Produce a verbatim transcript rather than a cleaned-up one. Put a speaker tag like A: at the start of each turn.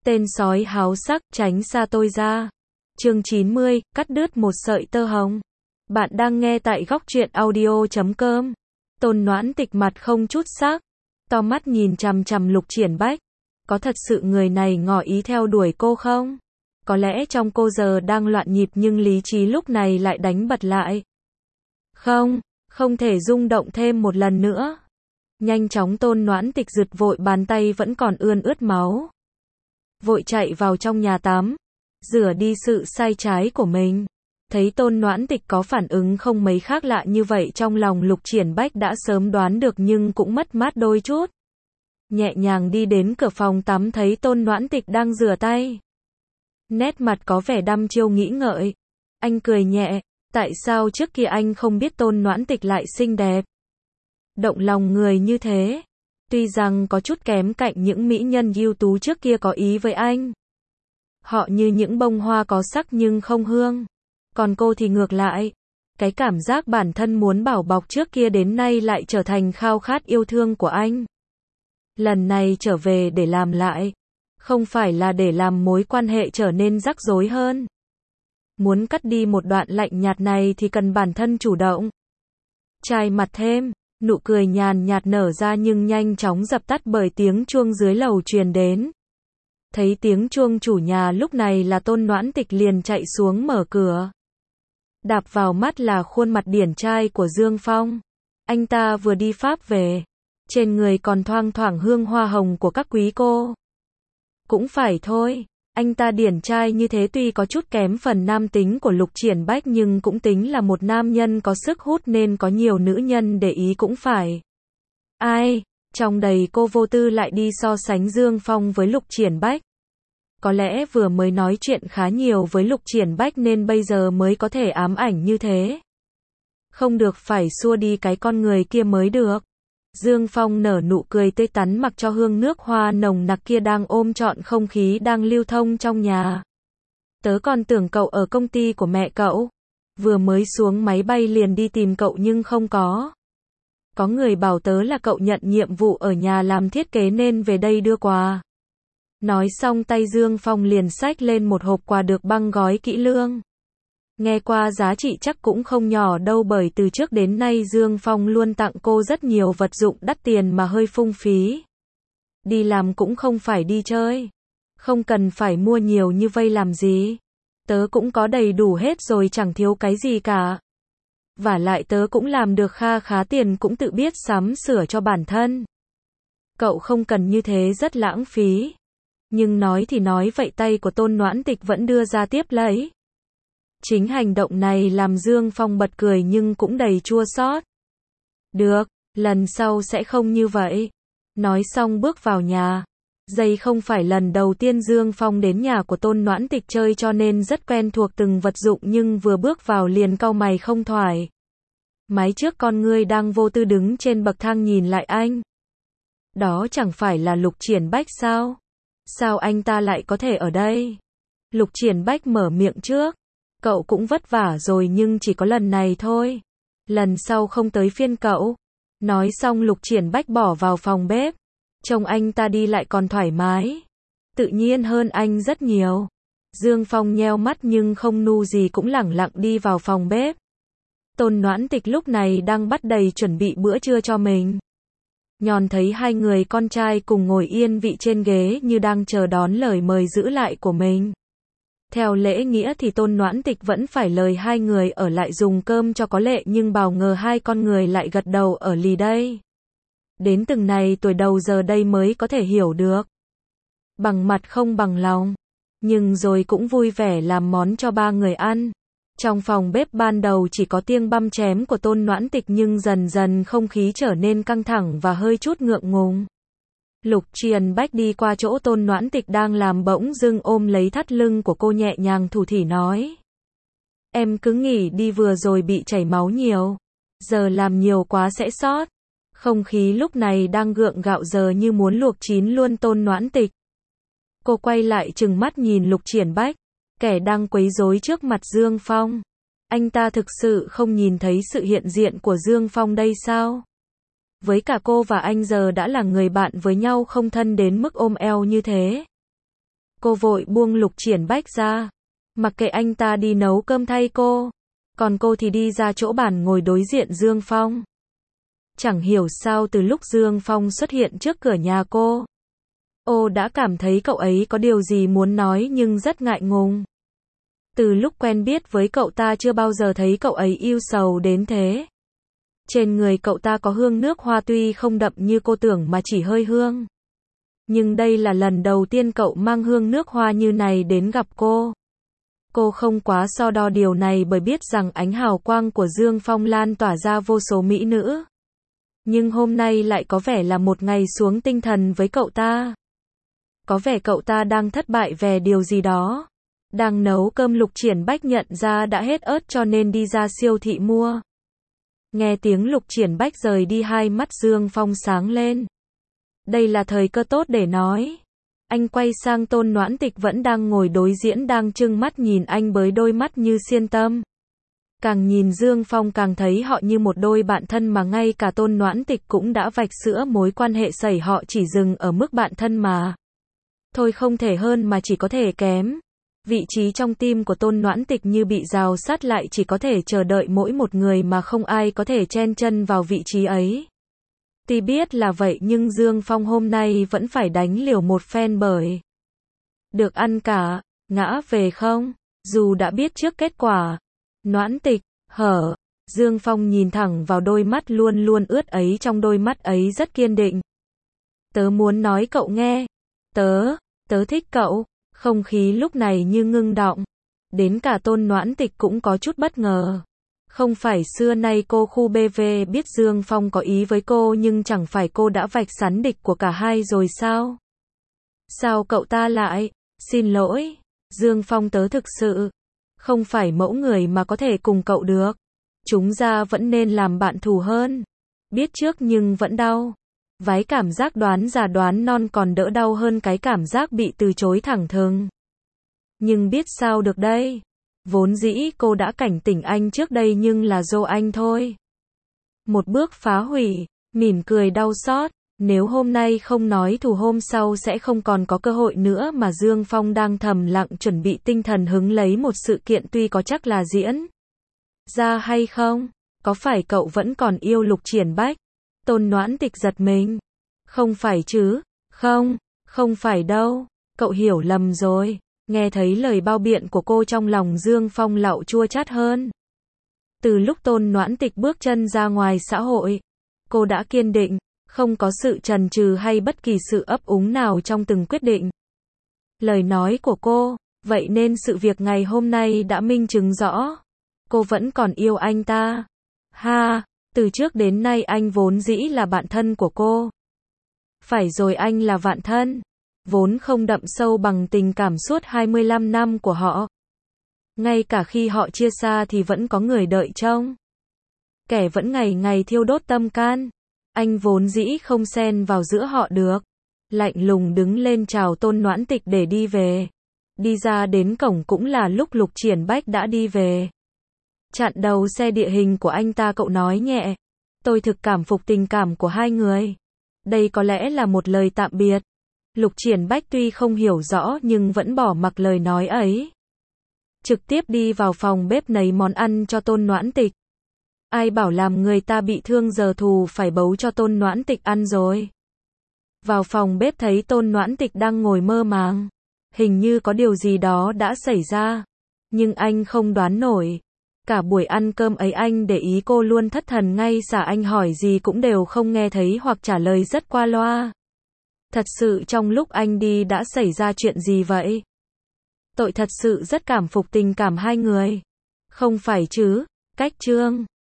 A: Tên sói háo sắc, tránh xa tôi ra. Chương chín mươi, cắt đứt một sợi tơ hồng. Bạn đang nghe tại góc truyện audio chấm com. Tôn Noãn Tịch mặt không chút sắc, to mắt nhìn chằm chằm Lục Triển Bách. Có thật sự người này ngỏ ý theo đuổi cô không? Có lẽ trong cô giờ đang loạn nhịp nhưng lý trí lúc này lại đánh bật lại. Không, không thể rung động thêm một lần nữa. Nhanh chóng Tôn Noãn Tịch giật vội bàn tay vẫn còn ươn ướt máu. Vội chạy vào trong nhà tắm, rửa đi sự sai trái của mình. Thấy Tôn Noãn Tịch có phản ứng không mấy khác lạ như vậy, trong lòng Lục Triển Bách đã sớm đoán được nhưng cũng mất mát đôi chút. Nhẹ nhàng đi đến cửa phòng tắm thấy Tôn Noãn Tịch đang rửa tay. Nét mặt có vẻ đăm chiêu nghĩ ngợi. Anh cười nhẹ, tại sao trước kia anh không biết Tôn Noãn Tịch lại xinh đẹp, động lòng người như thế. Tuy rằng có chút kém cạnh những mỹ nhân ưu tú trước kia có ý với anh. Họ như những bông hoa có sắc nhưng không hương. Còn cô thì ngược lại. Cái cảm giác bản thân muốn bảo bọc trước kia đến nay lại trở thành khao khát yêu thương của anh. Lần này trở về để làm lại. Không phải là để làm mối quan hệ trở nên rắc rối hơn. Muốn cắt đi một đoạn lạnh nhạt này thì cần bản thân chủ động. Chai mặt thêm. Nụ cười nhàn nhạt nở ra nhưng nhanh chóng dập tắt bởi tiếng chuông dưới lầu truyền đến. Thấy tiếng chuông chủ nhà lúc này là Tôn Noãn Tịch liền chạy xuống mở cửa. Đạp vào mắt là khuôn mặt điển trai của Dương Phong. Anh ta vừa đi Pháp về. Trên người còn thoang thoảng hương hoa hồng của các quý cô. Cũng phải thôi. Anh ta điển trai như thế tuy có chút kém phần nam tính của Lục Triển Bách nhưng cũng tính là một nam nhân có sức hút nên có nhiều nữ nhân để ý cũng phải. Ai, trong đầy cô vô tư lại đi so sánh Dương Phong với Lục Triển Bách. Có lẽ vừa mới nói chuyện khá nhiều với Lục Triển Bách nên bây giờ mới có thể ám ảnh như thế. Không được, phải xua đi cái con người kia mới được. Dương Phong nở nụ cười tươi tắn mặc cho hương nước hoa nồng nặc kia đang ôm trọn không khí đang lưu thông trong nhà. Tớ còn tưởng cậu ở công ty của mẹ cậu. Vừa mới xuống máy bay liền đi tìm cậu nhưng không có. Có người bảo tớ là cậu nhận nhiệm vụ ở nhà làm thiết kế nên về đây đưa quà. Nói xong tay Dương Phong liền xách lên một hộp quà được băng gói kỹ lưỡng. Nghe qua giá trị chắc cũng không nhỏ đâu bởi từ trước đến nay Dương Phong luôn tặng cô rất nhiều vật dụng đắt tiền mà hơi phung phí. Đi làm cũng không phải đi chơi. Không cần phải mua nhiều như vây làm gì. Tớ cũng có đầy đủ hết rồi chẳng thiếu cái gì cả. Vả lại tớ cũng làm được kha khá tiền cũng tự biết sắm sửa cho bản thân. Cậu không cần như thế rất lãng phí. Nhưng nói thì nói vậy tay của Tôn Noãn Tịch vẫn đưa ra tiếp lấy. Chính hành động này làm Dương Phong bật cười nhưng cũng đầy chua xót. Được, lần sau sẽ không như vậy. Nói xong bước vào nhà. Đây không phải lần đầu tiên Dương Phong đến nhà của Tôn Noãn Tịch chơi cho nên rất quen thuộc từng vật dụng nhưng vừa bước vào liền cau mày không thoải. Mái trước con ngươi đang vô tư đứng trên bậc thang nhìn lại anh. Đó chẳng phải là Lục Triển Bách sao? Sao anh ta lại có thể ở đây? Lục Triển Bách mở miệng trước. Cậu cũng vất vả rồi nhưng chỉ có lần này thôi. Lần sau không tới phiên cậu. Nói xong Lục Triển Bách bỏ vào phòng bếp. Trông anh ta đi lại còn thoải mái. Tự nhiên hơn anh rất nhiều. Dương Phong nheo mắt nhưng không nu gì cũng lẳng lặng đi vào phòng bếp. Tôn Noãn Tịch lúc này đang bắt đầy chuẩn bị bữa trưa cho mình. Nhòn thấy hai người con trai cùng ngồi yên vị trên ghế như đang chờ đón lời mời giữ lại của mình. Theo lễ nghĩa thì Tôn Noãn Tịch vẫn phải lời hai người ở lại dùng cơm cho có lệ nhưng bào ngờ hai con người lại gật đầu ở lì đây. Đến từng này tuổi đầu giờ đây mới có thể hiểu được. Bằng mặt không bằng lòng. Nhưng rồi cũng vui vẻ làm món cho ba người ăn. Trong phòng bếp ban đầu chỉ có tiếng băm chém của Tôn Noãn Tịch nhưng dần dần không khí trở nên căng thẳng và hơi chút ngượng ngùng. Lục Triển Bách đi qua chỗ Tôn Noãn Tịch đang làm bỗng dưng ôm lấy thắt lưng của cô nhẹ nhàng thủ thỉ nói. Em cứ nghỉ đi vừa rồi bị chảy máu nhiều. Giờ làm nhiều quá sẽ sót. Không khí lúc này đang gượng gạo giờ như muốn luộc chín luôn Tôn Noãn Tịch. Cô quay lại trừng mắt nhìn Lục Triển Bách. Kẻ đang quấy rối trước mặt Dương Phong. Anh ta thực sự không nhìn thấy sự hiện diện của Dương Phong đây sao? Với cả cô và anh giờ đã là người bạn với nhau không thân đến mức ôm eo như thế. Cô vội buông Lục Triển Bách ra, mặc kệ anh ta đi nấu cơm thay cô, còn cô thì đi ra chỗ bàn ngồi đối diện Dương Phong. Chẳng hiểu sao từ lúc Dương Phong xuất hiện trước cửa nhà cô, cô đã cảm thấy cậu ấy có điều gì muốn nói nhưng rất ngại ngùng. Từ lúc quen biết với cậu ta chưa bao giờ thấy cậu ấy ưu sầu đến thế. Trên người cậu ta có hương nước hoa tuy không đậm như cô tưởng mà chỉ hơi hương. Nhưng đây là lần đầu tiên cậu mang hương nước hoa như này đến gặp cô. Cô không quá so đo điều này bởi biết rằng ánh hào quang của Dương Phong lan tỏa ra vô số mỹ nữ. Nhưng hôm nay lại có vẻ là một ngày xuống tinh thần với cậu ta. Có vẻ cậu ta đang thất bại về điều gì đó. Đang nấu cơm Lục Triển Bách nhận ra đã hết ớt cho nên đi ra siêu thị mua. Nghe tiếng Lục Triển Bách rời đi hai mắt Dương Phong sáng lên. Đây là thời cơ tốt để nói. Anh quay sang Tôn Noãn Tịch vẫn đang ngồi đối diện đang trừng mắt nhìn anh với đôi mắt như xiên tâm. Càng nhìn Dương Phong càng thấy họ như một đôi bạn thân mà ngay cả Tôn Noãn Tịch cũng đã vạch sữa mối quan hệ sẩy họ chỉ dừng ở mức bạn thân mà. Thôi không thể hơn mà chỉ có thể kém. Vị trí trong tim của Tôn Noãn Tịch như bị rào sát lại chỉ có thể chờ đợi mỗi một người mà không ai có thể chen chân vào vị trí ấy. Tuy biết là vậy nhưng Dương Phong hôm nay vẫn phải đánh liều một phen bởi được ăn cả, ngã về không, dù đã biết trước kết quả. Noãn Tịch, hở, Dương Phong nhìn thẳng vào đôi mắt luôn luôn ướt ấy, trong đôi mắt ấy rất kiên định. Tớ muốn nói cậu nghe, tớ, tớ thích cậu. Không khí lúc này như ngưng đọng. Đến cả Tôn Noãn Tịch cũng có chút bất ngờ. Không phải xưa nay cô khu bê vê biết Dương Phong có ý với cô nhưng chẳng phải cô đã vạch sẵn địch của cả hai rồi sao? Sao cậu ta lại? Xin lỗi, Dương Phong tớ thực sự không phải mẫu người mà có thể cùng cậu được. Chúng ta vẫn nên làm bạn thù hơn. Biết trước nhưng vẫn đau. Vái cảm giác đoán già đoán non còn đỡ đau hơn cái cảm giác bị từ chối thẳng thừng. Nhưng biết sao được đây? Vốn dĩ cô đã cảnh tỉnh anh trước đây nhưng là do anh thôi. Một bước phá hủy, mỉm cười đau xót. Nếu hôm nay không nói thù hôm sau sẽ không còn có cơ hội nữa mà Dương Phong đang thầm lặng chuẩn bị tinh thần hứng lấy một sự kiện tuy có chắc là diễn ra hay không? Có phải cậu vẫn còn yêu Lục Triển Bách? Tôn Noãn Tịch giật mình. Không phải chứ, không, không phải đâu, cậu hiểu lầm rồi. Nghe thấy lời bao biện của cô trong lòng Dương Phong lạo chua chát hơn. Từ lúc Tôn Noãn Tịch bước chân ra ngoài xã hội, cô đã kiên định, không có sự chần chừ hay bất kỳ sự ấp úng nào trong từng quyết định. Lời nói của cô, vậy nên sự việc ngày hôm nay đã minh chứng rõ. Cô vẫn còn yêu anh ta. Ha! Từ trước đến nay anh vốn dĩ là bạn thân của cô. Phải rồi, anh là bạn thân, vốn không đậm sâu bằng tình cảm suốt hai mươi lăm năm của họ. Ngay cả khi họ chia xa thì vẫn có người đợi trông. Kẻ vẫn ngày ngày thiêu đốt tâm can. Anh vốn dĩ không xen vào giữa họ được. Lạnh lùng đứng lên chào Tôn Noãn Tịch để đi về. Đi ra đến cổng cũng là lúc Lục Triển Bách đã đi về. Chặn đầu xe địa hình của anh ta, cậu nói nhẹ. Tôi thực cảm phục tình cảm của hai người. Đây có lẽ là một lời tạm biệt. Lục Triển Bách tuy không hiểu rõ nhưng vẫn bỏ mặc lời nói ấy. Trực tiếp đi vào phòng bếp nấu món ăn cho Tôn Noãn Tịch. Ai bảo làm người ta bị thương giờ thù phải bấu cho Tôn Noãn Tịch ăn rồi. Vào phòng bếp thấy Tôn Noãn Tịch đang ngồi mơ màng. Hình như có điều gì đó đã xảy ra. Nhưng anh không đoán nổi. Cả buổi ăn cơm ấy anh để ý cô luôn thất thần, ngay cả anh hỏi gì cũng đều không nghe thấy hoặc trả lời rất qua loa. Thật sự trong lúc anh đi đã xảy ra chuyện gì vậy? Tôi thật sự rất cảm phục tình cảm hai người. Không phải chứ? Cách Trương